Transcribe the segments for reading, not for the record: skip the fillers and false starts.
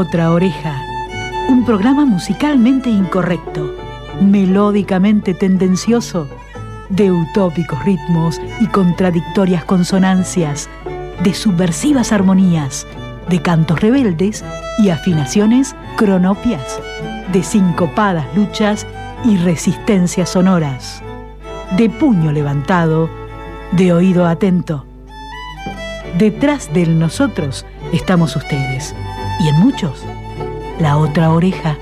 otra oreja. Un programa musicalmente incorrecto, melódicamente tendencioso, de utópicos ritmos y contradictorias consonancias, de subversivas armonías, de cantos rebeldes y afinaciones cronopias, de sincopadas luchas y resistencias sonoras, de puño levantado, de oído atento. Detrás del nosotros estamos ustedes, y en muchos, la otra oreja.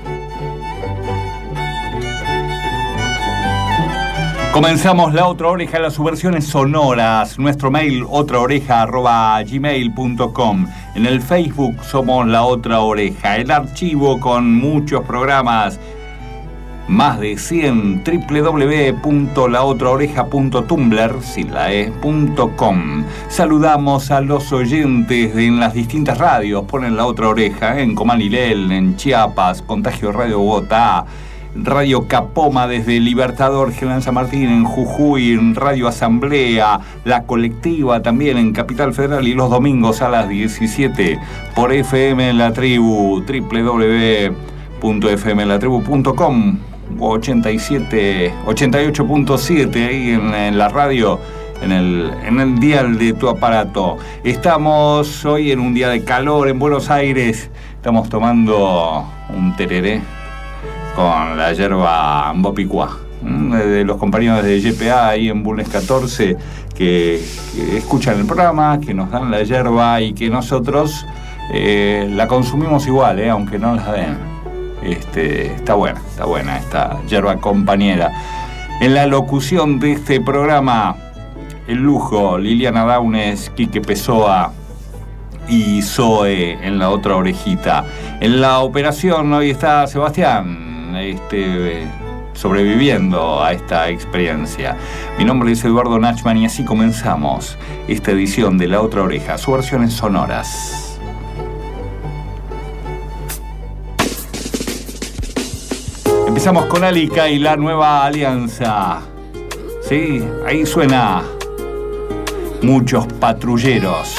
Comenzamos La Otra Oreja, las subversiones sonoras. Nuestro mail, otraoreja@gmail.com. En el Facebook somos La Otra Oreja. El archivo con muchos programas, más de 100, www.laotraoreja.tumblr.com. Saludamos a los oyentes en las distintas radios. Ponen La Otra Oreja en Comalilel, en Chiapas, Contagio Radio Bogotá, Radio Capoma desde Libertador, General San Martín, en Jujuy, en Radio Asamblea, La Colectiva también en Capital Federal, y los domingos a las 17 por FM La Tribu, www.fmlatribu.com, 88.7 ahí en la radio, en el dial de tu aparato. Estamos hoy en un día de calor en Buenos Aires, estamos tomando un tereré con la yerba Mbopicua, de los compañeros de YPA ahí en Bulnes 14, que escuchan el programa, que nos dan la yerba y que nosotros la consumimos igual, aunque no la den. Está buena esta yerba compañera. En la locución de este programa, el lujo, Liliana Daunes, Quique Pessoa y Zoe en la otra orejita. En la operación hoy está Sebastián, sobreviviendo a esta experiencia. Mi nombre es Eduardo Nachman y así comenzamos esta edición de La Otra Oreja, subversiones sonoras. Empezamos con Alica y la nueva alianza. Sí, ahí suena Muchos Patrulleros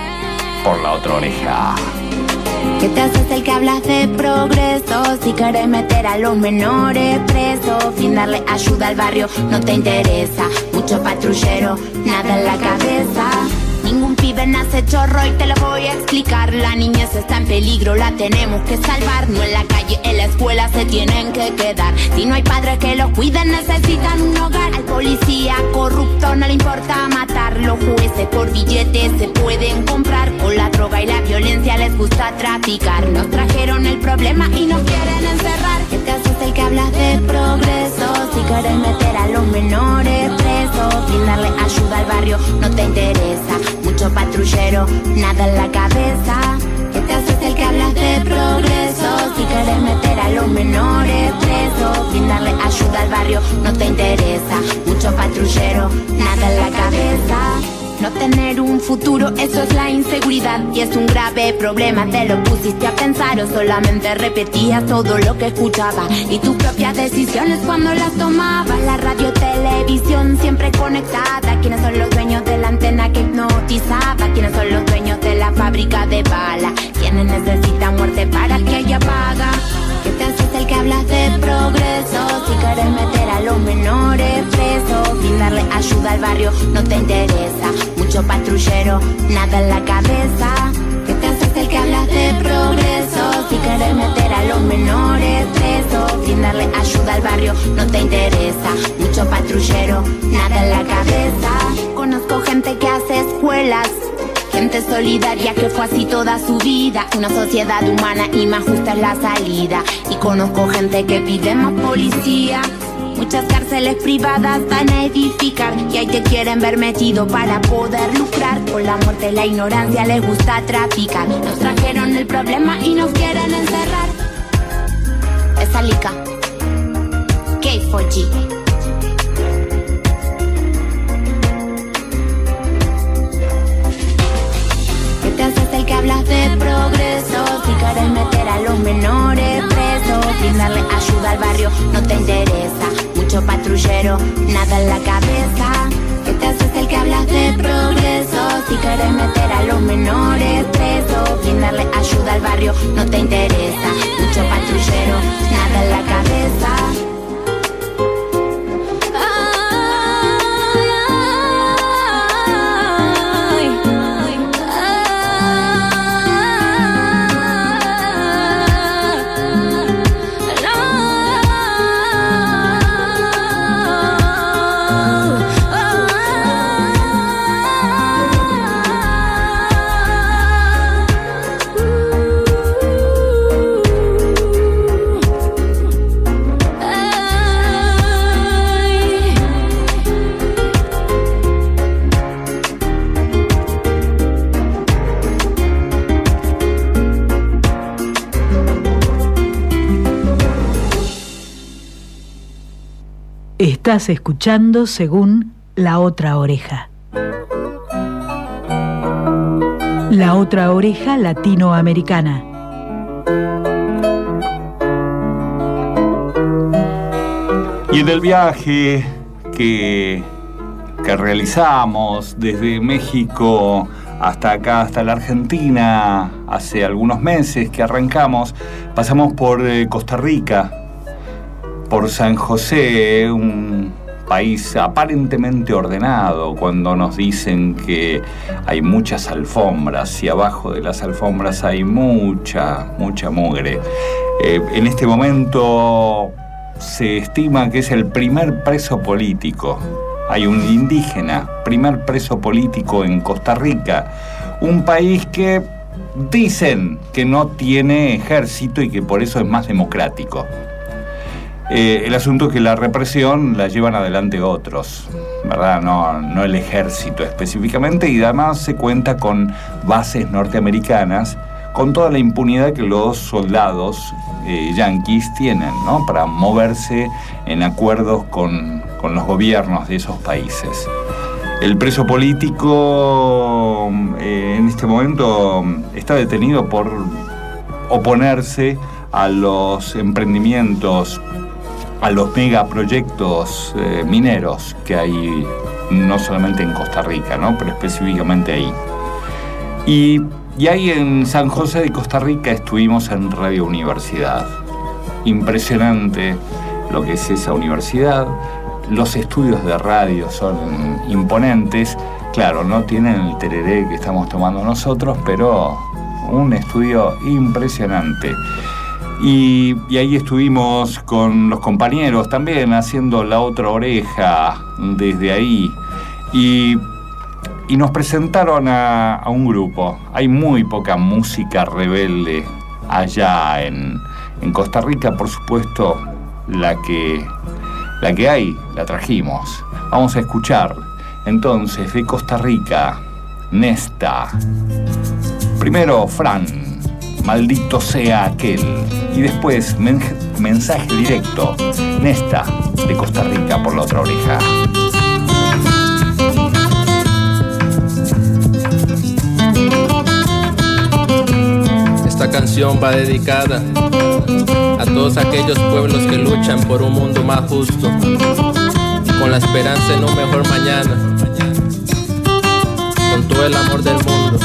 por La Otra Oreja. ¿Qué te haces el que hablas de progreso? Si querés meter a los menores presos, sin darle ayuda al barrio no te interesa. Mucho patrullero, nada en la cabeza. Ningún pibe nace chorro y te lo voy a explicar. La niñez está en peligro, la tenemos que salvar. No en la calle, en la escuela se tienen que quedar. Si no hay padres que los cuiden, necesitan un hogar. Al policía corrupto no le importa matar. Los jueces por billetes se pueden comprar. Con la droga y la violencia les gusta traficar. Nos trajeron el problema y nos quieren encerrar. ¿Qué te haces el que hablas de progreso? Si querés meter a los menores presos, sin darle ayuda al barrio no te interesa. Mucho patrullero, nada en la cabeza. ¿Qué te haces el que hablas de progreso? Si querés meter a los menores presos, sin darle ayuda al barrio no te interesa. Mucho patrullero, nada en la cabeza. No tener un futuro, eso es la inseguridad y es un grave problema. Te lo pusiste a pensar o solamente repetías todo lo que escuchabas y tus propias decisiones cuando las tomabas. La radio, televisión siempre conectada. ¿Quiénes son los dueños de la antena que hipnotizaba? ¿Quiénes son los dueños de la fábrica de balas? ¿Quiénes necesitan muerte para que haya paga? ¿Qué te haces el que hablas de progreso? Si querés meter a los menores presos, sin darle ayuda al barrio no te interesa. Mucho patrullero, nada en la cabeza. ¿Qué te haces el que hablas de progreso? Si querés meter a los menores presos, sin darle ayuda al barrio no te interesa. Mucho patrullero, nada en la cabeza. Conozco gente que hace escuelas, gente solidaria que fue así toda su vida. Una sociedad humana y más justa es la salida. Y conozco gente que pide más policía. Muchas cárceles privadas van a edificar y ahí te quieren ver metido para poder lucrar. Con la muerte y la ignorancia les gusta traficar. Nos trajeron el problema y nos quieren encerrar. Es Alica, K4G. ¿Qué te haces el que hablas de progreso? Si querés meter a los menores presos, sin darle ayuda al barrio no te interesa. Mucho patrullero, nada en la cabeza. ¿Qué te haces el que hablas de progreso? Si querés meter a los menores presos, sin darle ayuda al barrio barrio no te interesa. Mucho patrullero, nada en la cabeza. Estás escuchando según La Otra Oreja. La Otra Oreja Latinoamericana. Y en el viaje que realizamos desde México hasta acá, hasta la Argentina, hace algunos meses que arrancamos, pasamos por Costa Rica, por San José, un país aparentemente ordenado, cuando nos dicen que hay muchas alfombras y abajo de las alfombras hay mucha mugre. En este momento se estima que es el primer preso político. Hay un indígena, primer preso político en Costa Rica, un país que dicen que no tiene ejército y que por eso es más democrático. El asunto es que la represión la llevan adelante otros, ¿verdad? No el ejército específicamente, y además se cuenta con bases norteamericanas, con toda la impunidad que los soldados yanquis tienen, ¿no? Para moverse en acuerdos con los gobiernos de esos países. El preso político en este momento está detenido por oponerse a los emprendimientos, a los megaproyectos mineros que hay no solamente en Costa Rica, ¿no? Pero específicamente ahí. Y ahí en San José de Costa Rica estuvimos en Radio Universidad. Impresionante lo que es esa universidad. Los estudios de radio son imponentes. Claro, no tienen el tereré que estamos tomando nosotros, pero un estudio impresionante. Y ahí estuvimos con los compañeros también haciendo La Otra Oreja desde ahí. Y nos presentaron a un grupo. Hay muy poca música rebelde allá en Costa Rica, por supuesto, la que hay, la trajimos. Vamos a escuchar entonces de Costa Rica, Nesta. Primero Fran, Maldito sea aquel. Y después mensaje directo, Nesta, de Costa Rica por La Otra Oreja. Esta canción va dedicada a todos aquellos pueblos que luchan por un mundo más justo, con la esperanza en un mejor mañana, con todo el amor del mundo.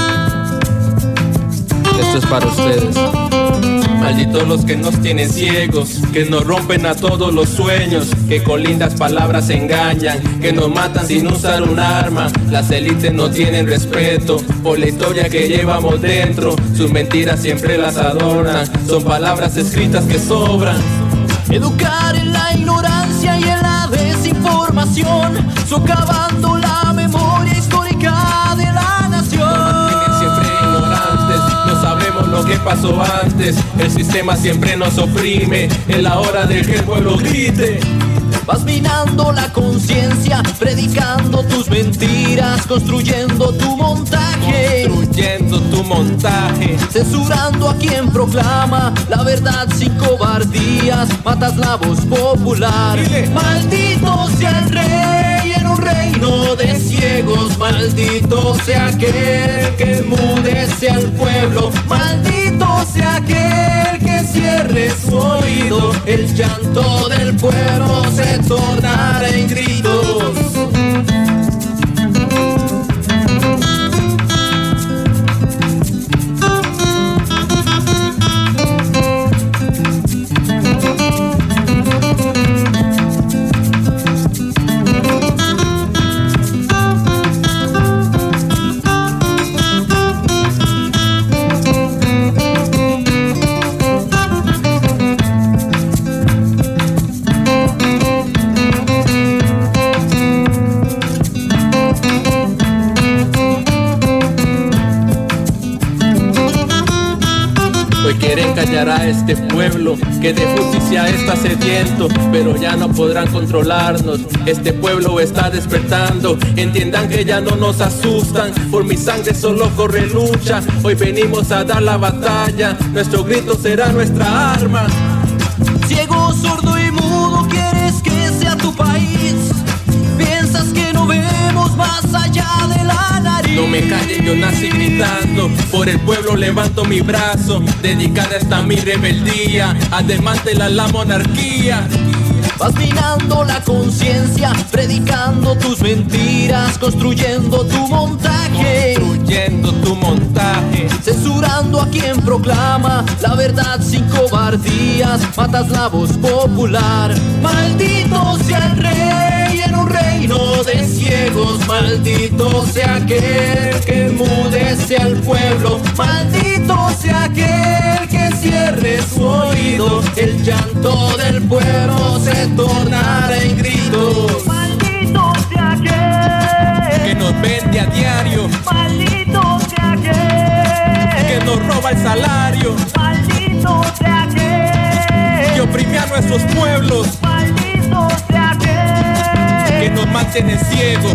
Esto es para ustedes. Malditos los que nos tienen ciegos, que nos rompen a todos los sueños, que con lindas palabras engañan, que nos matan sin usar un arma. Las élites no tienen respeto por la historia que llevamos dentro. Sus mentiras siempre las adornan, son palabras escritas que sobran. Educar en la ignorancia y en la desinformación, socavando la memoria histórica de la nación. Siempre ignorantes, no sabemos lo que pasó antes. El sistema siempre nos oprime, es la hora de que el pueblo grite. Vas minando la conciencia, predicando tus mentiras, construyendo tu montaje. Construyendo tu montaje. Censurando a quien proclama la verdad sin cobardías. Matas la voz popular. Maldito sea el rey en un reino de ciegos. Maldito sea aquel que enmudece al pueblo. Maldito sea aquel que cierre su oído. El llanto del pueblo se tornará en gritos. callará este pueblo que de justicia está sediento, pero ya no podrán controlarnos. Este pueblo está despertando, entiendan que ya no nos asustan. Por mi sangre solo corre lucha, hoy venimos a dar la batalla, nuestro grito será nuestra arma. Ciego, sordo y mudo, quieres que sea tu país. Piensas que no vemos más allá de la nariz. No me callen, yo nací gritando, por el pueblo levanto mi brazo. Dedicada está mi rebeldía, a desmantelar la monarquía. Vas minando la conciencia, predicando tus mentiras, construyendo tu montaje. Construyendo tu montaje. Censurando a quien proclama la verdad sin cobardías. Matas la voz popular. Maldito sea el rey en un reino de ciegos. Maldito sea aquel que enmudece al pueblo. Maldito sea aquel que cierre su oído. El llanto del pueblo se tornará en gritos. Maldito sea aquel que nos vende a diario. Maldito sea aquel que nos roba el salario. Maldito sea aquel que oprime a nuestros pueblos. Maldito sea aquel que nos mantiene ciegos.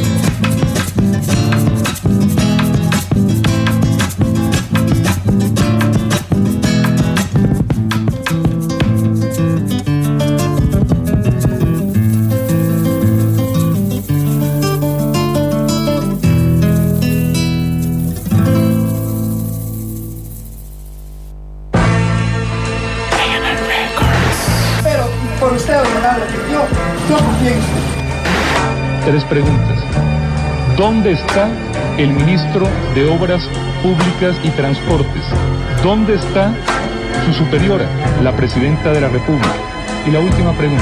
Tres preguntas. ¿Dónde está el ministro de Obras Públicas y Transportes? ¿Dónde está su superiora, la presidenta de la República? Y la última pregunta.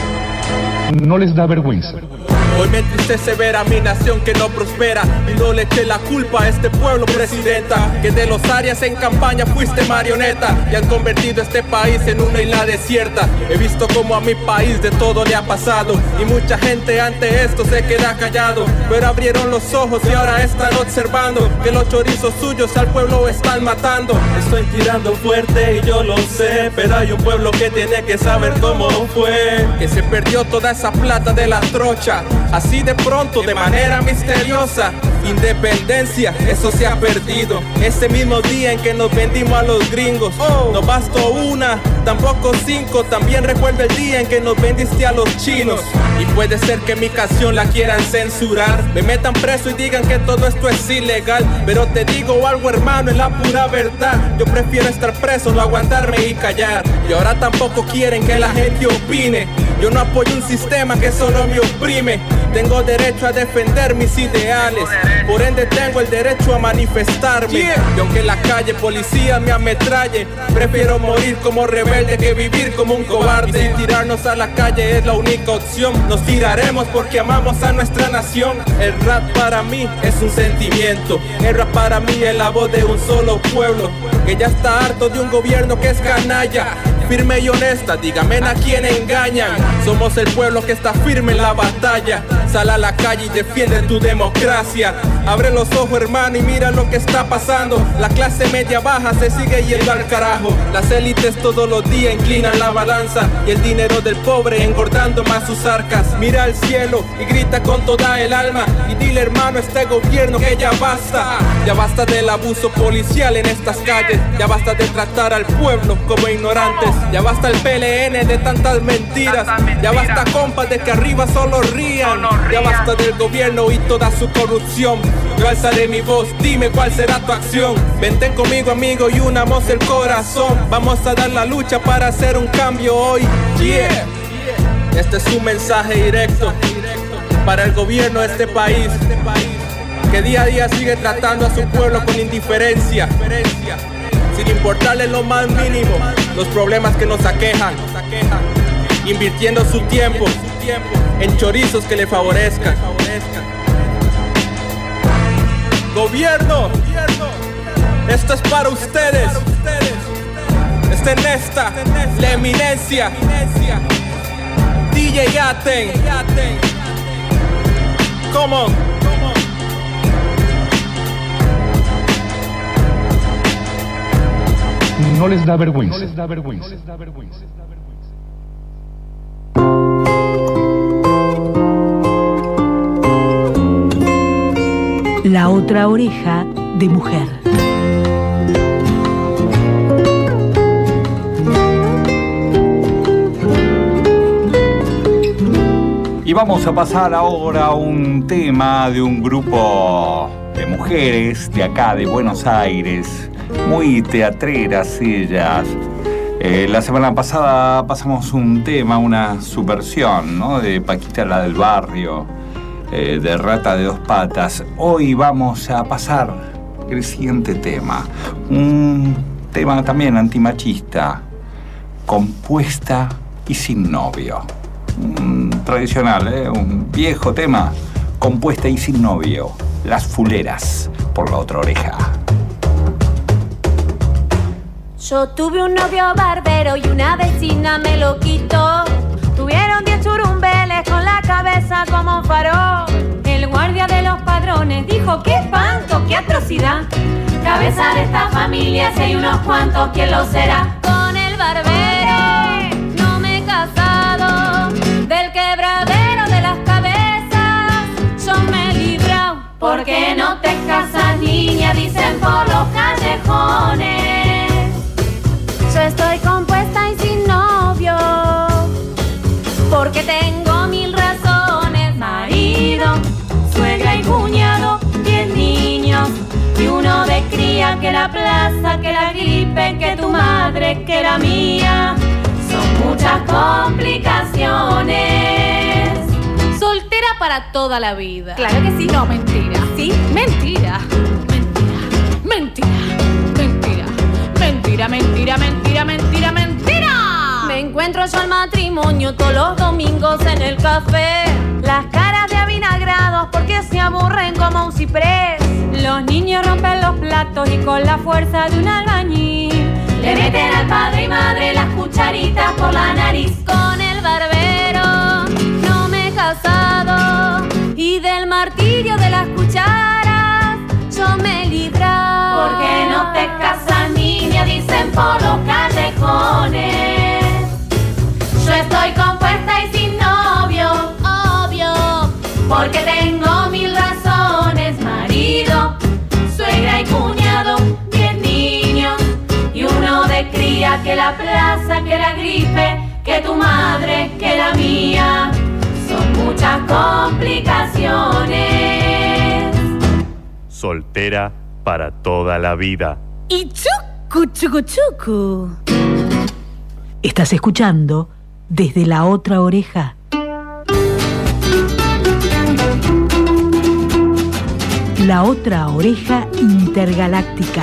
¿No les da vergüenza? Hoy me entristece ver a mi nación que no prospera y no le eché la culpa a este pueblo, presidenta, que de los áreas en campaña fuiste marioneta y han convertido este país en una isla desierta. He visto como a mi país de todo le ha pasado y mucha gente ante esto se queda callado, pero abrieron los ojos y ahora están observando que los chorizos suyos al pueblo están matando. Estoy tirando fuerte y yo lo sé, pero hay un pueblo que tiene que saber cómo fue, que se perdió toda esa plata de la trocha. Así de pronto, de manera misteriosa, independencia, eso se ha perdido. Ese mismo día en que nos vendimos a los gringos, no bastó una, tampoco cinco. También recuerdo el día en que nos vendiste a los chinos. Y puede ser que mi canción la quieran censurar, me metan preso y digan que todo esto es ilegal. Pero te digo algo, hermano, es la pura verdad. Yo prefiero estar preso, no aguantarme y callar. Y ahora tampoco quieren que la gente opine. Yo no apoyo un sistema que solo me oprime. Tengo derecho a defender mis ideales, por ende tengo el derecho a manifestarme. Y aunque en la calle policía me ametralle, prefiero morir como rebelde que vivir como un cobarde. Y si tirarnos a la calle es la única opción, nos tiraremos porque amamos a nuestra nación. El rap para mí es un sentimiento, el rap para mí es la voz de un solo pueblo que ya está harto de un gobierno que es canalla. Firme y honesta, dígame a quién engañan. Somos el pueblo que está firme en la batalla. Sal a la calle y defiende tu democracia. Abre los ojos, hermano, y mira lo que está pasando. La clase media baja se sigue yendo al carajo. Las élites todos los días inclinan la balanza y el dinero del pobre engordando más sus arcas. Mira al cielo y grita con toda el alma y dile, hermano, a este gobierno que ya basta. Ya basta del abuso policial en estas calles. Ya basta de tratar al pueblo como ignorantes. Ya basta el PLN de tantas mentiras. Ya basta, compas, de que arriba solo rían. Ya basta del gobierno y toda su corrupción. Yo alzaré mi voz, dime cuál será tu acción. Vente conmigo, amigo, y unamos el corazón. Vamos a dar la lucha para hacer un cambio hoy. Yeah. Este es un mensaje directo para el gobierno de este país, que día a día sigue tratando a su pueblo con indiferencia, sin importarle lo más mínimo los problemas que nos aquejan, invirtiendo su tiempo en chorizos que le favorezcan. Gobierno, esto es para ustedes. Está en esta, la eminencia, DJ Yaten. Come on. no les da vergüenza. La otra oreja de mujer. Y vamos a pasar ahora a un tema de un grupo de mujeres de acá, de Buenos Aires, muy teatreras ellas. La semana pasada pasamos un tema, una subversión, ¿no?, de Paquita la del barrio, de Rata de dos patas. Hoy vamos a pasar el siguiente tema, un tema también antimachista, Compuesta y sin novio. Tradicional, un viejo tema, Compuesta y sin novio, Las Fuleras, por La Otra Oreja. Yo tuve un novio barbero y una vecina me lo quitó. Tuvieron 10 churumbeles con la cabeza como un farol. El guardia de los padrones dijo: ¡qué espanto, qué atrocidad! Cabeza de esta familia, si hay unos cuantos, ¿quién lo será? Con el barbero no me he casado, del quebradero de las cabezas yo me he librado. ¿Por qué no te casas, niña? Dicen por los callejones. Yo estoy compuesta y sin novio, porque tengo 1000 razones. Marido, suegra y cuñado, 10 niños y uno de cría, que la plaza, que la gripe, que tu madre, que la mía. Son muchas complicaciones. Soltera para toda la vida. Claro que sí. No, mentira. ¿Sí? Mentira. Mentira. Mentira, mentira, mentira, mentira, mentira. Me encuentro yo al matrimonio todos los domingos en el café. Las caras de avinagrados porque se aburren como un ciprés. Los niños rompen los platos y con la fuerza de un albañil le meten al padre y madre las cucharitas por la nariz. Con el barbero no me he casado y del martirio de las cucharas yo me he librado. ¿Por qué no te casas, niña? Dicen por los callejones. Yo estoy compuesta y sin novio, obvio, porque tengo 1000 razones. Marido, suegra y cuñado, 10 niños y uno de cría, que la plaza, que la gripe, que tu madre, que la mía. Son muchas complicaciones. Soltera para toda la vida. Y chucu, chucu, chucu. Estás escuchando Desde la Otra Oreja. La Otra Oreja Intergaláctica.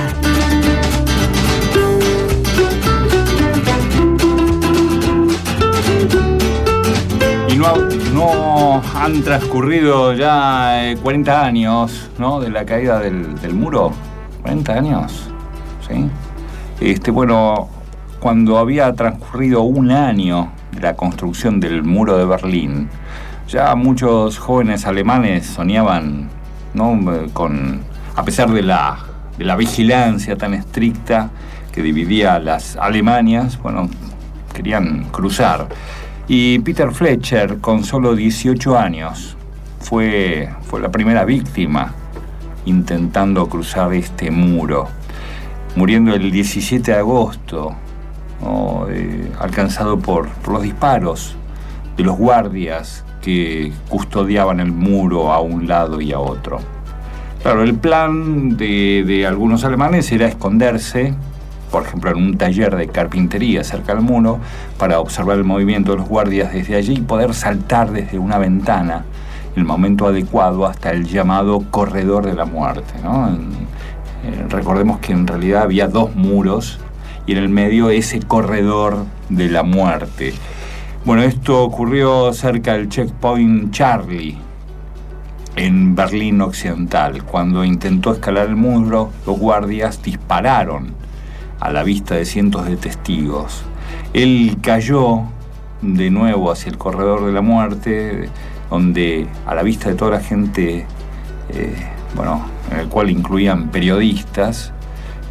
Y no han transcurrido ya 40 años, ¿no?, de la caída del muro. 40 años, ¿sí? Bueno, cuando había transcurrido un año de la construcción del muro de Berlín, ya muchos jóvenes alemanes soñaban, ¿no?, a pesar de la vigilancia tan estricta que dividía las Alemanias, querían cruzar. Y Peter Fletcher, con solo 18 años, fue la primera víctima intentando cruzar este muro, muriendo el 17 de agosto, ¿no?, alcanzado por los disparos de los guardias que custodiaban el muro a un lado y a otro. Claro, el plan de algunos alemanes era esconderse, por ejemplo, en un taller de carpintería cerca del muro, para observar el movimiento de los guardias desde allí y poder saltar desde una ventana en el momento adecuado hasta el llamado corredor de la muerte, ¿no? Recordemos que en realidad había 2 muros y en el medio ese corredor de la muerte. Esto ocurrió cerca del Checkpoint Charlie, en Berlín Occidental. Cuando intentó escalar el muro, los guardias dispararon a la vista de cientos de testigos. Él cayó de nuevo hacia el corredor de la muerte, donde a la vista de toda la gente, en el cual incluían periodistas,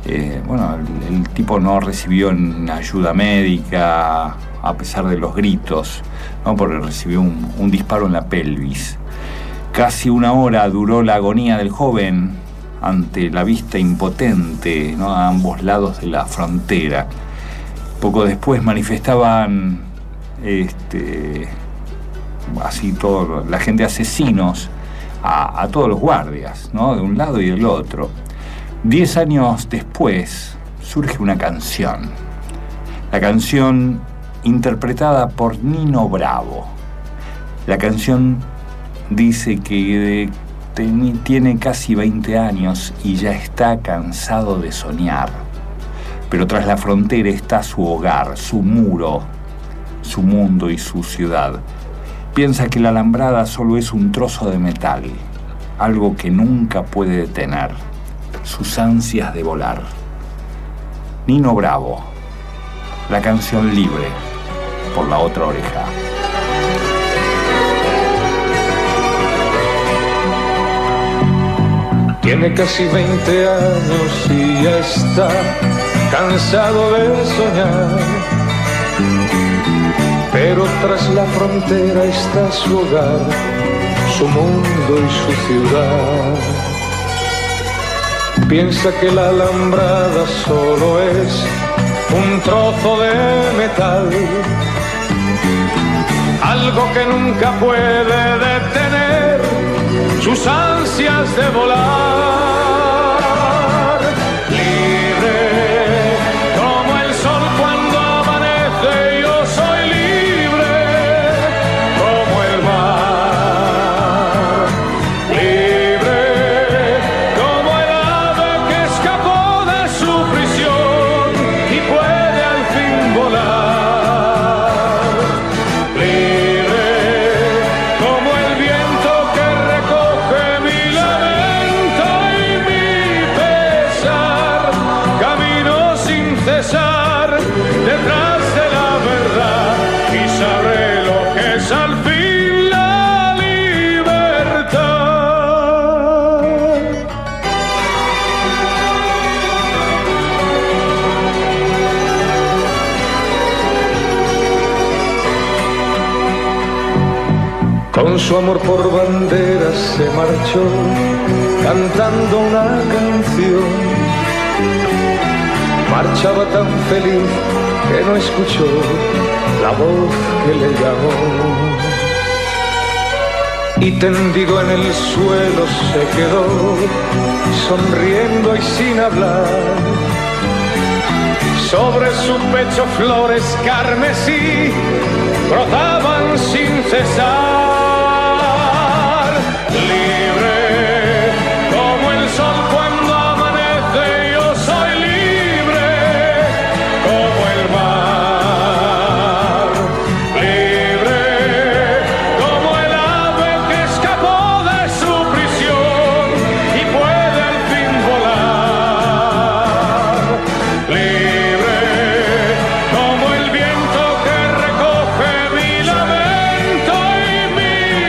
Bueno, el tipo no recibió ayuda médica a pesar de los gritos, ¿no? Porque recibió un disparo en la pelvis. Casi 1 hora duró la agonía del joven ante la vista impotente, ¿no? A ambos lados de la frontera. Poco después manifestaban así todo, la gente asesinos a todos los guardias, ¿no? De un lado y del otro. 10 años después surge una canción. La canción interpretada por Nino Bravo. La canción dice que tiene casi 20 años y ya está cansado de soñar. Pero tras la frontera está su hogar, su muro, su mundo y su ciudad. Piensa que la alambrada solo es un trozo de metal, algo que nunca puede detener sus ansias de volar. Nino Bravo, la canción Libre, por La Otra Oreja. Tiene casi 20 años y ya está cansado de soñar, pero tras la frontera está su hogar, su mundo y su ciudad. Piensa que la alambrada solo es un trozo de metal, algo que nunca puede detener sus ansias de volar. Libre como el sol cuando amanece, yo soy libre como el mar. Libre como el ave que escapó de su prisión y puede al fin volar. Libre como el viento que recoge mi lamento y mi pesar. Camino sin cesar detrás de la verdad y sabré lo que es al fin la libertad. Con su amor por banderas se marchó cantando una canción. Marchaba tan feliz que no escuchó la voz que le llamó. Y tendido en el suelo se quedó, sonriendo y sin hablar. Sobre su pecho flores carmesí brotaban sin cesar. Libre como el sol cuando amanece, yo soy libre como el mar. Libre como el ave que escapó de su prisión y puede al fin volar. Libre como el viento que recoge mi lamento y mi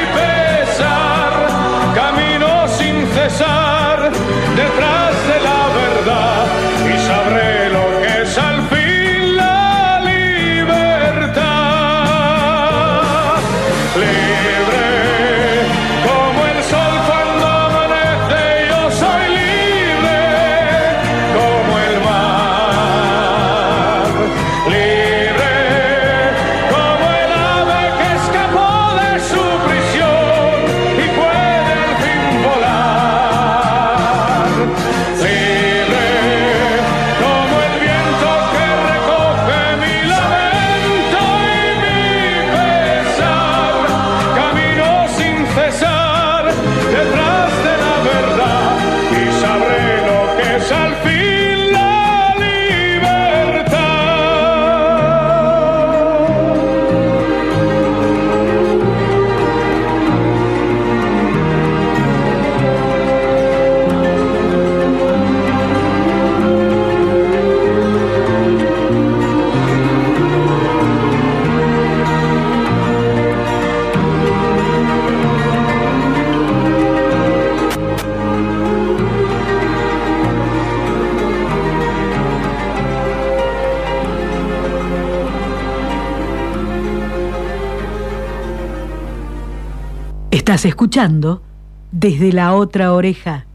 Estás escuchando Desde la Otra Oreja.